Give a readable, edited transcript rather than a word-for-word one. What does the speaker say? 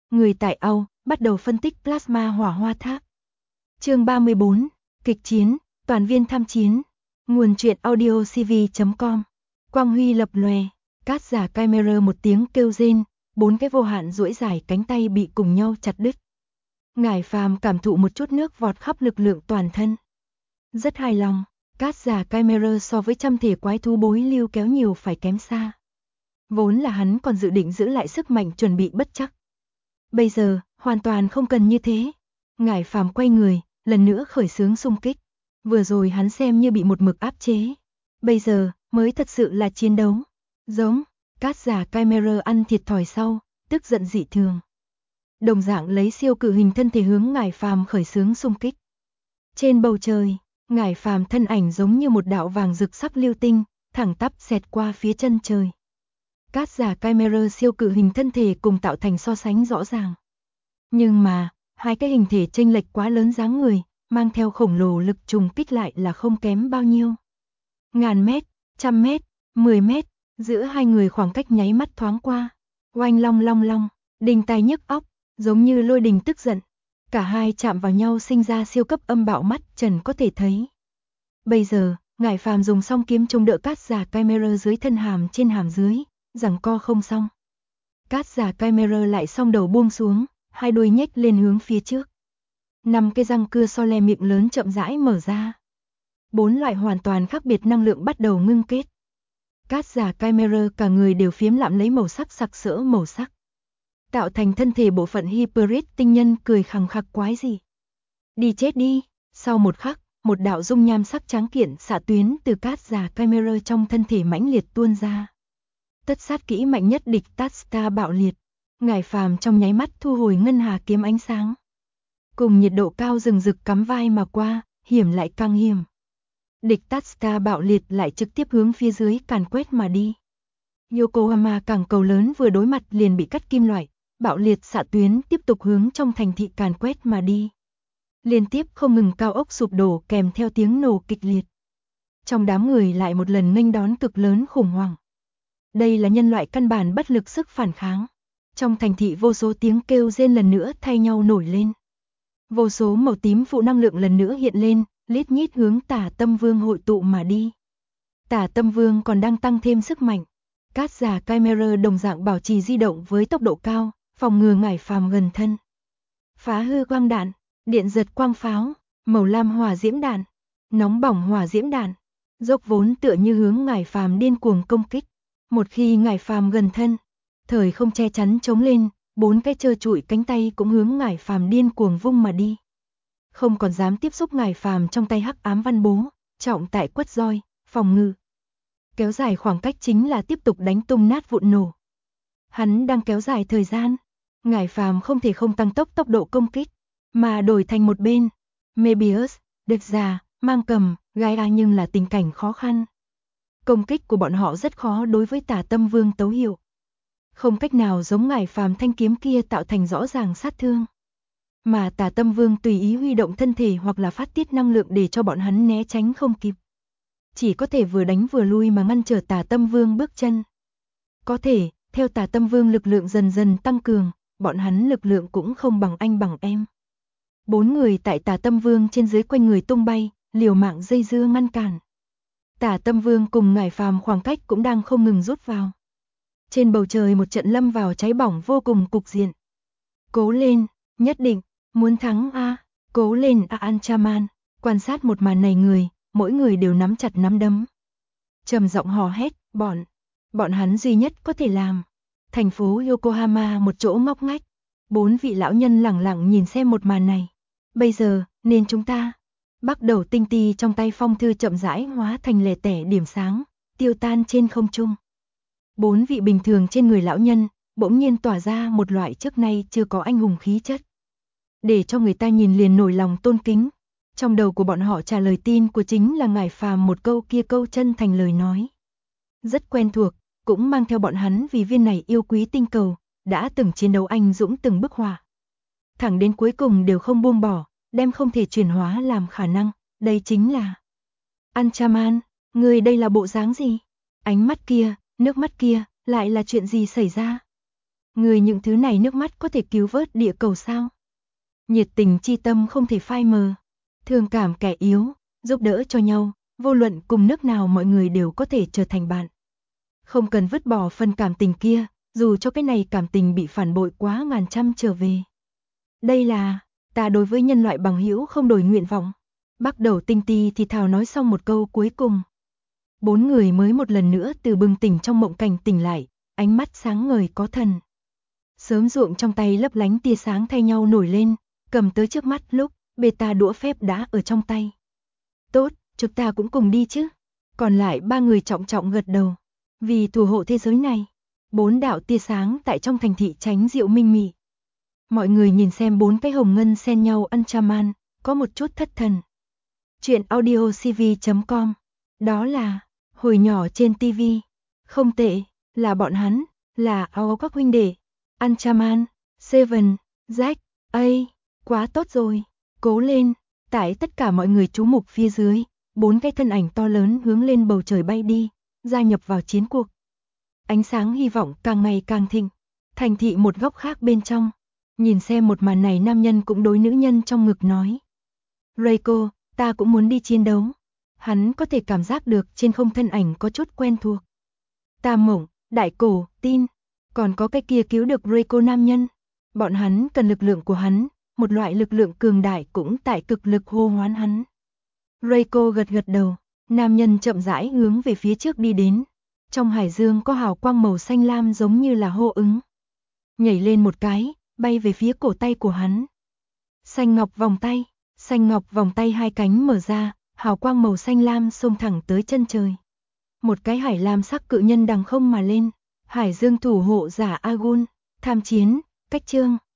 Người tại Âu bắt đầu phân tích plasma hỏa hoa tháp. Chương 34, kịch chiến, toàn viên tham chiến. Nguồn truyện audio cv.com. Quang huy lập lòe, Cát Giả Chimera một tiếng kêu rên, 4 cái vô hạn duỗi dài cánh tay bị cùng nhau chặt đứt. Ngải Phàm cảm thụ một chút nước vọt khắp lực lượng toàn thân. Rất hài lòng, Cát Giả Chimera so với trăm thể quái thú bối lưu kéo nhiều phải kém xa. Vốn là hắn còn dự định giữ lại sức mạnh chuẩn bị bất chắc. Bây giờ, hoàn toàn không cần như thế. Ngải Phàm quay người, lần nữa khởi xướng xung kích. Vừa rồi hắn xem như bị một mực áp chế. Bây giờ, mới thật sự là chiến đấu. Giống, Cát Giả Chimera ăn thiệt thòi sau, tức giận dị thường. Đồng dạng lấy siêu cự hình thân thể hướng Ngải Phàm khởi xướng xung kích. Trên bầu trời, Ngải Phàm thân ảnh giống như một đạo vàng rực sắc lưu tinh, thẳng tắp xẹt qua phía chân trời. Cát Giả Chimera siêu cự hình thân thể cùng tạo thành so sánh rõ ràng. Nhưng mà, hai cái hình thể chênh lệch quá lớn dáng người, mang theo khổng lồ lực trùng kích lại là không kém bao nhiêu. Ngàn mét, trăm mét, 10 mét, giữa hai người khoảng cách nháy mắt thoáng qua. Oanh long long long, đình tai nhức óc, giống như lôi đình tức giận. Cả hai chạm vào nhau sinh ra siêu cấp âm bạo mắt trần có thể thấy. Bây giờ, Ngải Phàm dùng song kiếm chống đỡ Cát Giả Chimera dưới thân hàm trên hàm dưới, giằng co không xong. Cát Giả Chimera lại song đầu buông xuống, hai đuôi nhếch lên hướng phía trước. 5 cái răng cưa so le miệng lớn chậm rãi mở ra. 4 loại hoàn toàn khác biệt năng lượng bắt đầu ngưng kết. Cát Giả Chimera cả người đều phiếm lạm lấy màu sắc sặc sỡ màu sắc. Tạo thành thân thể bộ phận Hybrid tinh nhân cười khằng khặc quái gì. Đi chết đi, sau một khắc, một đạo dung nham sắc trắng kiện xạ tuyến từ Cát Giả Chimera trong thân thể mãnh liệt tuôn ra. Tất sát kỹ mạnh nhất địch Tasta bạo liệt. Ngải Phàm trong nháy mắt thu hồi ngân hà kiếm ánh sáng. Cùng nhiệt độ cao rừng rực cắm vai mà qua, hiểm lại càng hiểm. Địch Tasta bạo liệt lại trực tiếp hướng phía dưới càn quét mà đi. Yokohama cảng cầu lớn vừa đối mặt liền bị cắt kim loại, bạo liệt xạ tuyến tiếp tục hướng trong thành thị càn quét mà đi. Liên tiếp không ngừng cao ốc sụp đổ kèm theo tiếng nổ kịch liệt. Trong đám người lại một lần nghênh đón cực lớn khủng hoảng. Đây là nhân loại căn bản bất lực sức phản kháng. Trong thành thị vô số tiếng kêu rên lần nữa thay nhau nổi lên. Vô số màu tím phụ năng lượng lần nữa hiện lên, lít nhít hướng Tả Tâm Vương hội tụ mà đi. Tả Tâm Vương còn đang tăng thêm sức mạnh. Cát Giả Chimera đồng dạng bảo trì di động với tốc độ cao, phòng ngừa Ngải Phàm gần thân. Phá hư quang đạn, điện giật quang pháo, màu lam hỏa diễm đạn, nóng bỏng hỏa diễm đạn, dốc vốn tựa như hướng Ngải Phàm điên cuồng công kích. Một khi Ngải Phàm gần thân, thời không che chắn chống lên, 4 cái trơ trụi cánh tay cũng hướng Ngải Phàm điên cuồng vung mà đi. Không còn dám tiếp xúc Ngải Phàm trong tay hắc ám văn bố, trọng tại quất roi, phòng ngự. Kéo dài khoảng cách chính là tiếp tục đánh tung nát vụn nổ. Hắn đang kéo dài thời gian, Ngải Phàm không thể không tăng tốc độ công kích, mà đổi thành một bên. Mebius, Địch Già, Mang Cầm, Gaia nhưng là tình cảnh khó khăn. Công kích của bọn họ rất khó đối với Tả Tâm Vương tấu hiệu. Không cách nào giống Ngải Phàm thanh kiếm kia tạo thành rõ ràng sát thương. Mà Tả Tâm Vương tùy ý huy động thân thể hoặc là phát tiết năng lượng để cho bọn hắn né tránh không kịp. Chỉ có thể vừa đánh vừa lui mà ngăn trở Tả Tâm Vương bước chân. Có thể, theo Tả Tâm Vương lực lượng dần dần tăng cường, bọn hắn lực lượng cũng không bằng anh bằng em. 4 người tại Tả Tâm Vương trên dưới quanh người tung bay, liều mạng dây dưa ngăn cản. Tả Tâm Vương cùng Ngải Phàm khoảng cách cũng đang không ngừng rút vào. Trên bầu trời một trận lâm vào cháy bỏng vô cùng cục diện. Cố lên, nhất định, muốn thắng a, cố lên a Anchaman. Quan sát một màn này người, mỗi người đều nắm chặt nắm đấm. Trầm giọng hò hét, bọn hắn duy nhất có thể làm. Thành phố Yokohama một chỗ ngóc ngách. 4 vị lão nhân lẳng lặng nhìn xem một màn này. Bây giờ, nên chúng ta. Bắt đầu tinh ti trong tay phong thư chậm rãi hóa thành lẻ tẻ điểm sáng, tiêu tan trên không trung. 4 vị bình thường trên người lão nhân, bỗng nhiên tỏa ra một loại trước nay chưa có anh hùng khí chất. Để cho người ta nhìn liền nổi lòng tôn kính. Trong đầu của bọn họ trả lời tin của chính là Ngải Phàm một câu kia câu chân thành lời nói. Rất quen thuộc, cũng mang theo bọn hắn vì viên này yêu quý tinh cầu, đã từng chiến đấu anh dũng từng bức họa. Thẳng đến cuối cùng đều không buông bỏ, đem không thể chuyển hóa làm khả năng, đây chính là. Anchaman, người đây là bộ dáng gì? Ánh mắt kia, nước mắt kia, lại là chuyện gì xảy ra? Người những thứ này nước mắt có thể cứu vớt địa cầu sao? Nhiệt tình chi tâm không thể phai mờ. Thương cảm kẻ yếu, giúp đỡ cho nhau, vô luận cùng nước nào mọi người đều có thể trở thành bạn. Không cần vứt bỏ phần cảm tình kia, dù cho cái này cảm tình bị phản bội quá ngàn trăm trở về. Đây là, ta đối với nhân loại bằng hữu không đổi nguyện vọng. Bắt đầu Tinh Ti thì thào nói xong một câu cuối cùng. 4 người mới một lần nữa từ bừng tỉnh trong mộng cảnh tỉnh lại, ánh mắt sáng ngời có thần. Sớm ruộng trong tay lấp lánh tia sáng thay nhau nổi lên, cầm tới trước mắt lúc, beta đũa phép đã ở trong tay. Tốt, chúng ta cũng cùng đi chứ. Còn lại 3 người trọng trọng gật đầu. Vì thủ hộ thế giới này, 4 đạo tia sáng tại trong thành thị tránh diệu minh mị. Mọi người nhìn xem 4 cái hồng ngân xen nhau Ultraman, có một chút thất thần. Chuyện audiocv.com. Đó là, hồi nhỏ trên TV. Không tệ, là bọn hắn, là các huynh đệ. Ultraman, Seven, Jack, A, quá tốt rồi, cố lên. Tại tất cả mọi người chú mục phía dưới, 4 cái thân ảnh to lớn hướng lên bầu trời bay đi, gia nhập vào chiến cuộc. Ánh sáng hy vọng càng ngày càng thịnh. Thành thị một góc khác bên trong, nhìn xem một màn này nam nhân cũng đối nữ nhân trong ngực nói. Reiko, ta cũng muốn đi chiến đấu. Hắn có thể cảm giác được trên không thân ảnh có chút quen thuộc. Tam Mộng, Đại Cổ, Tin, còn có cái kia cứu được Reiko nam nhân. Bọn hắn cần lực lượng của hắn, một loại lực lượng cường đại cũng tại cực lực hô hoán hắn. Reiko gật gật đầu, nam nhân chậm rãi hướng về phía trước đi đến. Trong hải dương có hào quang màu xanh lam giống như là hô ứng. Nhảy lên một cái, bay về phía cổ tay của hắn. Xanh ngọc vòng tay hai cánh mở ra, hào quang màu xanh lam xông thẳng tới chân trời. Một cái hải lam sắc cự nhân đằng không mà lên, hải dương thủ hộ giả Agun, tham chiến, cách chương.